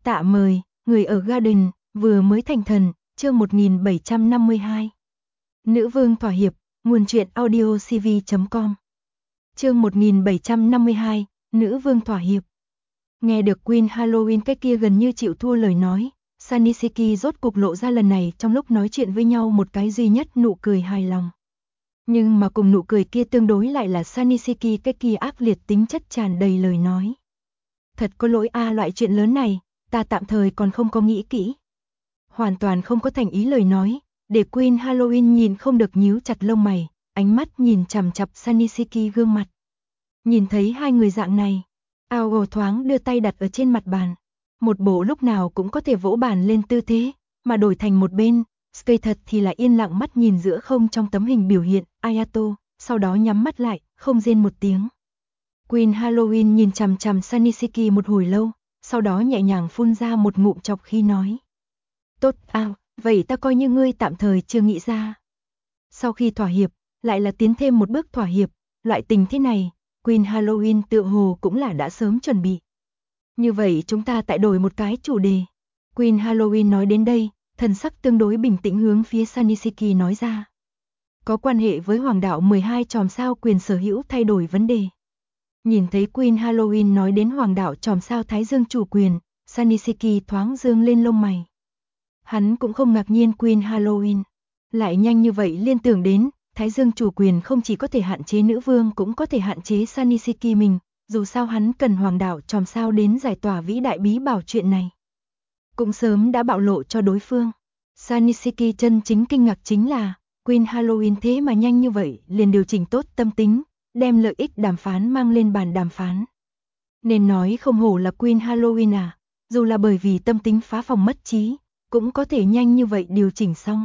Tạ mời, người ở Garden, vừa mới thành thần, chương 1752. Nữ vương thỏa hiệp, nguồn truyện audio cv.com. Chương 1752, nữ vương thỏa hiệp. Nghe được Queen Halloween cái kia gần như chịu thua lời nói, Sanisiki rốt cục lộ ra lần này trong lúc nói chuyện với nhau một cái duy nhất nụ cười hài lòng. Nhưng mà cùng nụ cười kia tương đối lại là Sanisiki cái kia ác liệt tính chất tràn đầy lời nói. Thật có lỗi loại chuyện lớn này, ta tạm thời còn không có nghĩ kỹ. Hoàn toàn không có thành ý lời nói, để Queen Halloween nhìn không được nhíu chặt lông mày, ánh mắt nhìn chằm chằm Sanisiki gương mặt. Nhìn thấy hai người dạng này, Aogo thoáng đưa tay đặt ở trên mặt bàn. Một bộ lúc nào cũng có thể vỗ bàn lên tư thế, mà đổi thành một bên, Skei thật thì là yên lặng mắt nhìn giữa không trong tấm hình biểu hiện, Ayato, sau đó nhắm mắt lại, không rên một tiếng. Queen Halloween nhìn chằm chằm Sanisiki một hồi lâu, sau đó nhẹ nhàng phun ra một ngụm chọc khí nói. Tốt, vậy ta coi như ngươi tạm thời chưa nghĩ ra. Sau khi thỏa hiệp, lại là tiến thêm một bước thỏa hiệp, loại tình thế này, Queen Halloween tựa hồ cũng là đã sớm chuẩn bị. Như vậy chúng ta tại đổi một cái chủ đề. Queen Halloween nói đến đây, thần sắc tương đối bình tĩnh hướng phía Sanisiki nói ra. Có quan hệ với Hoàng đạo 12 chòm sao quyền sở hữu thay đổi vấn đề. Nhìn thấy Queen Halloween nói đến Hoàng đạo chòm sao Thái Dương chủ quyền, Sanisiki thoáng dương lên lông mày. Hắn cũng không ngạc nhiên Queen Halloween lại nhanh như vậy liên tưởng đến, Thái Dương chủ quyền không chỉ có thể hạn chế nữ vương cũng có thể hạn chế Sanisiki mình, dù sao hắn cần Hoàng đạo chòm sao đến giải tỏa vĩ đại bí bảo chuyện này. Cũng sớm đã bạo lộ cho đối phương. Sanisiki chân chính kinh ngạc chính là, Queen Halloween thế mà nhanh như vậy liền điều chỉnh tốt tâm tính, đem lợi ích đàm phán mang lên bàn đàm phán. Nên nói không hổ là Queen Halloween dù là bởi vì tâm tính phá phòng mất trí, cũng có thể nhanh như vậy điều chỉnh xong.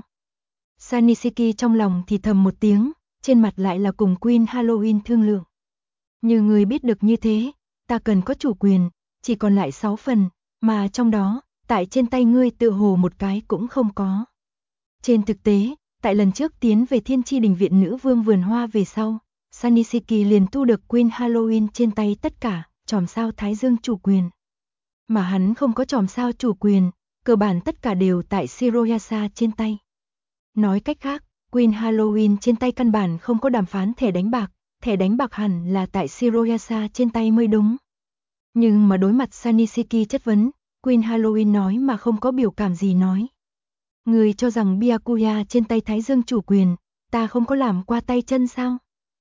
Sanisiki trong lòng thì thầm một tiếng, trên mặt lại là cùng Queen Halloween thương lượng. Như người biết được như thế, ta cần có chủ quyền, chỉ còn lại 6 phần, mà trong đó, tại trên tay ngươi tựa hồ một cái cũng không có. Trên thực tế, tại lần trước tiến về Thiên Chi Đình Viện Nữ Vương Vườn Hoa về sau, Sanisiki liền thu được Queen Halloween trên tay tất cả, chòm sao Thái Dương chủ quyền. Mà hắn không có chòm sao chủ quyền, cơ bản tất cả đều tại Shiroyasa trên tay. Nói cách khác, Queen Halloween trên tay căn bản không có đàm phán thẻ đánh bạc hẳn là tại Shiroyasa trên tay mới đúng. Nhưng mà đối mặt Sanisiki chất vấn, Queen Halloween nói mà không có biểu cảm gì nói. Người cho rằng Byakuya trên tay Thái Dương chủ quyền, ta không có làm qua tay chân sao?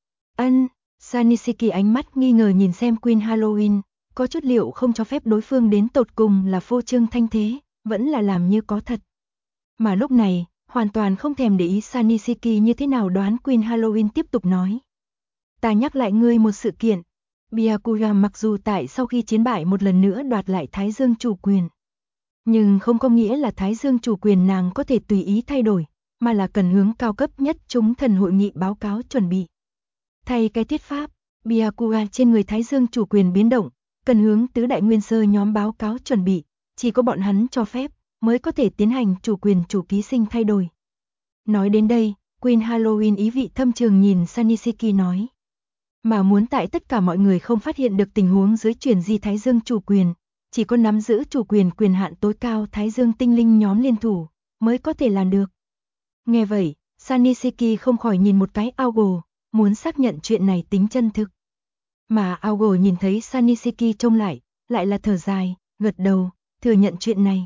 Sanisiki ánh mắt nghi ngờ nhìn xem Queen Halloween, có chút liệu không cho phép đối phương đến tột cùng là phô trương thanh thế, vẫn là làm như có thật. Mà lúc này, hoàn toàn không thèm để ý Sanisiki như thế nào đoán Queen Halloween tiếp tục nói. Ta nhắc lại ngươi một sự kiện, Byakuya mặc dù tại sau khi chiến bại một lần nữa đoạt lại Thái Dương chủ quyền. Nhưng không có nghĩa là Thái Dương chủ quyền nàng có thể tùy ý thay đổi, mà là cần hướng cao cấp nhất chúng thần hội nghị báo cáo chuẩn bị. Thay cái thuyết pháp, Byakuya trên người Thái Dương chủ quyền biến động, cần hướng tứ đại nguyên sơ nhóm báo cáo chuẩn bị, chỉ có bọn hắn cho phép, mới có thể tiến hành chủ quyền chủ ký sinh thay đổi. Nói đến đây, Queen Halloween ý vị thâm trường nhìn Sanisiki nói. Mà muốn tại tất cả mọi người không phát hiện được tình huống dưới chuyển di Thái Dương chủ quyền, chỉ có nắm giữ chủ quyền quyền hạn tối cao Thái Dương tinh linh nhóm liên thủ, mới có thể làm được. Nghe vậy, Sanisiki không khỏi nhìn một cái Aogo, muốn xác nhận chuyện này tính chân thực. Mà Aogo nhìn thấy Sanisiki trông lại là thở dài, gật đầu, thừa nhận chuyện này.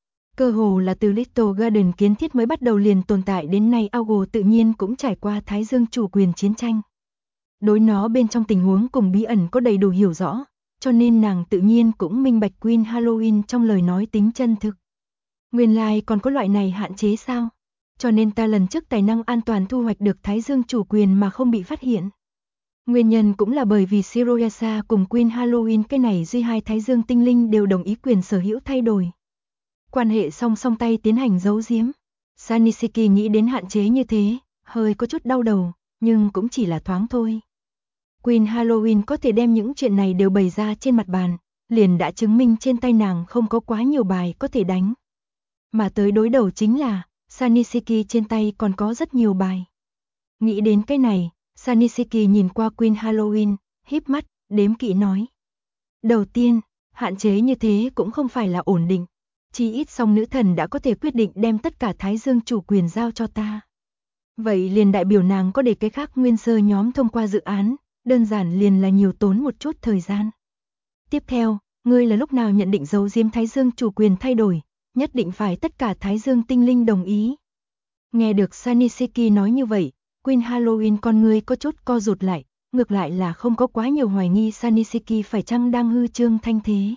Cơ hồ là từ Little Garden kiến thiết mới bắt đầu liền tồn tại đến nay Aogo tự nhiên cũng trải qua Thái Dương chủ quyền chiến tranh. Đối nó bên trong tình huống cùng bí ẩn có đầy đủ hiểu rõ, cho nên nàng tự nhiên cũng minh bạch Queen Halloween trong lời nói tính chân thực. Nguyên lai còn có loại này hạn chế sao? Cho nên ta lần trước tài năng an toàn thu hoạch được Thái Dương chủ quyền mà không bị phát hiện. Nguyên nhân cũng là bởi vì Shiroyasa cùng Queen Halloween cái này duy hai Thái Dương tinh linh đều đồng ý quyền sở hữu thay đổi. Quan hệ song song tay tiến hành giấu giếm. Sanisiki nghĩ đến hạn chế như thế, hơi có chút đau đầu, nhưng cũng chỉ là thoáng thôi. Queen Halloween có thể đem những chuyện này đều bày ra trên mặt bàn, liền đã chứng minh trên tay nàng không có quá nhiều bài có thể đánh. Mà tới đối đầu chính là, Sanisiki trên tay còn có rất nhiều bài. Nghĩ đến cái này, Sanisiki nhìn qua Queen Halloween, híp mắt, đếm kỹ nói. Đầu tiên, Hạn chế như thế cũng không phải là ổn định. Chỉ ít song nữ thần đã có thể quyết định đem tất cả Thái Dương chủ quyền giao cho ta. Vậy liền đại biểu nàng có để cái khác nguyên sơ nhóm thông qua dự án, đơn giản liền là nhiều tốn một chút thời gian. Tiếp theo, ngươi là lúc nào nhận định giấu giếm Thái Dương chủ quyền thay đổi, nhất định phải tất cả Thái Dương tinh linh đồng ý. Nghe được Saniseki nói như vậy, Queen Halloween con ngươi có chút co rụt lại, ngược lại là không có quá nhiều hoài nghi Saniseki phải chăng đang hư trương thanh thế.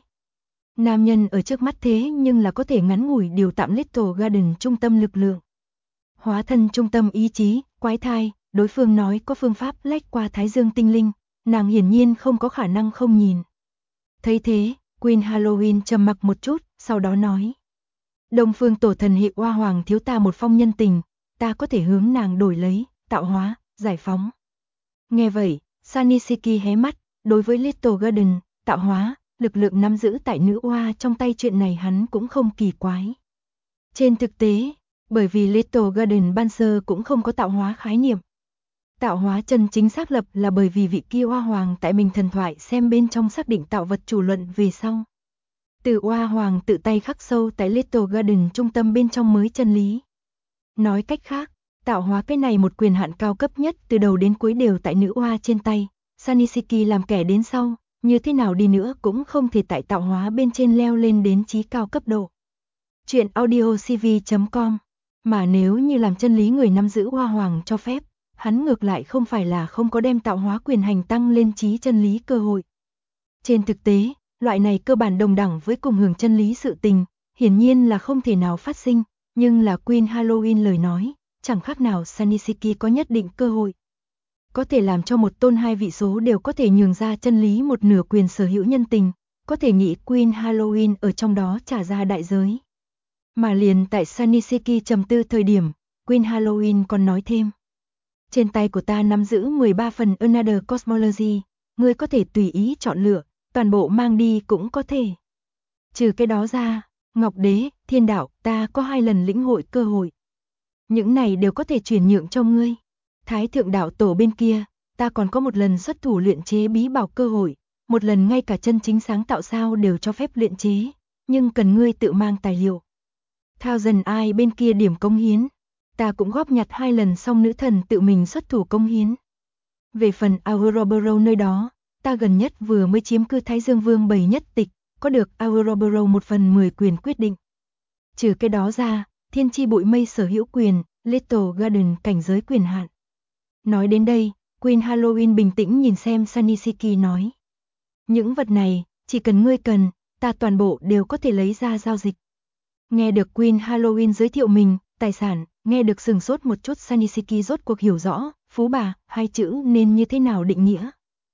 Nam nhân ở trước mắt thế nhưng là có thể ngắn ngủi điều tạm Little Garden trung tâm lực lượng. Hóa thân trung tâm ý chí, quái thai, đối phương nói có phương pháp lách qua Thái Dương tinh linh, nàng hiển nhiên không có khả năng không nhìn. Thấy thế, Queen Halloween trầm mặc một chút, sau đó nói. Đông phương tổ thần hệ Hoa Hoàng thiếu ta một phong nhân tình, ta có thể hướng nàng đổi lấy, tạo hóa, giải phóng. Nghe vậy, Saniseki hé mắt, đối với Little Garden, tạo hóa, lực lượng nắm giữ tại nữ oa trong tay chuyện này hắn cũng không kỳ quái. Trên thực tế, bởi vì Little Garden ban sơ cũng không có tạo hóa khái niệm. Tạo hóa chân chính xác lập là bởi vì vị kia Hoa Hoàng tại mình thần thoại xem bên trong xác định tạo vật chủ luận về sau. Từ Hoa Hoàng tự tay khắc sâu tại Little Garden trung tâm bên trong mới chân lý. Nói cách khác, tạo hóa cái này một quyền hạn cao cấp nhất từ đầu đến cuối đều tại nữ oa trên tay. Saniseki làm kẻ đến sau, như thế nào đi nữa cũng không thể tại tạo hóa bên trên leo lên đến chí cao cấp độ. Chuyện audiocv.com. Mà nếu như làm chân lý người nắm giữ Hoa Hoàng cho phép, hắn ngược lại không phải là không có đem tạo hóa quyền hành tăng lên chí chân lý cơ hội. Trên thực tế, loại này cơ bản đồng đẳng với cùng hưởng chân lý sự tình, hiển nhiên là không thể nào phát sinh, nhưng là Queen Halloween lời nói, chẳng khác nào Saniseki có nhất định cơ hội. Có thể làm cho một tôn hai vị số đều có thể nhường ra chân lý một nửa quyền sở hữu nhân tình, có thể nghĩ Queen Halloween ở trong đó trả ra đại giới. Mà liền tại Saniseki trầm tư thời điểm, Queen Halloween còn nói thêm. Trên tay của ta nắm giữ 13 phần Another Cosmology, ngươi có thể tùy ý chọn lựa, toàn bộ mang đi cũng có thể. Trừ cái đó ra, Ngọc Đế, Thiên Đạo, ta có 2 lần lĩnh hội cơ hội. Những này đều có thể chuyển nhượng cho ngươi. Thái Thượng Đạo Tổ bên kia, ta còn có một lần xuất thủ luyện chế bí bảo cơ hội, một lần ngay cả chân chính sáng tạo sao đều cho phép luyện chế, nhưng cần ngươi tự mang tài liệu. Thousand Eye bên kia điểm công hiến, ta cũng góp nhặt 2 lần xong nữ thần tự mình xuất thủ công hiến. Về phần Ouroboros nơi đó, ta gần nhất vừa mới chiếm cư Thái Dương Vương 7 nhất tịch, có được Ouroboros 1/10 quyền quyết định. Trừ cái đó ra, thiên chi bụi mây sở hữu quyền, Little Garden cảnh giới quyền hạn. Nói đến đây, Queen Halloween bình tĩnh nhìn xem Saniseki nói. Những vật này, chỉ cần ngươi cần, ta toàn bộ đều có thể lấy ra giao dịch. Nghe được Queen Halloween giới thiệu mình, tài sản, nghe được sừng sốt một chút Saniseki rốt cuộc hiểu rõ, phú bà, 2 chữ nên như thế nào định nghĩa.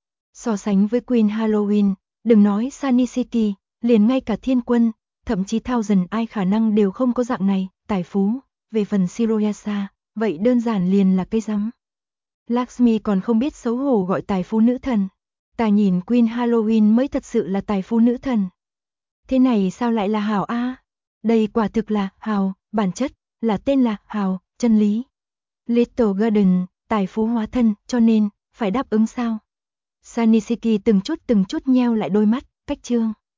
So sánh với Queen Halloween, đừng nói Saniseki, liền ngay cả Thiên Quân, thậm chí Thousand Eye khả năng đều không có dạng này, tài phú, về phần Shiroyasa, vậy đơn giản liền là cây rắm. Lakshmi còn không biết xấu hổ gọi tài phú nữ thần. Ta nhìn Queen Halloween mới thật sự là tài phú nữ thần. Thế này sao lại là hào a? Đây quả thực là hào, bản chất, là tên là hào, chân lý. Little Garden, tài phú hóa thân, cho nên, phải đáp ứng sao? Saniseki từng chút nheo lại đôi mắt, cách chương.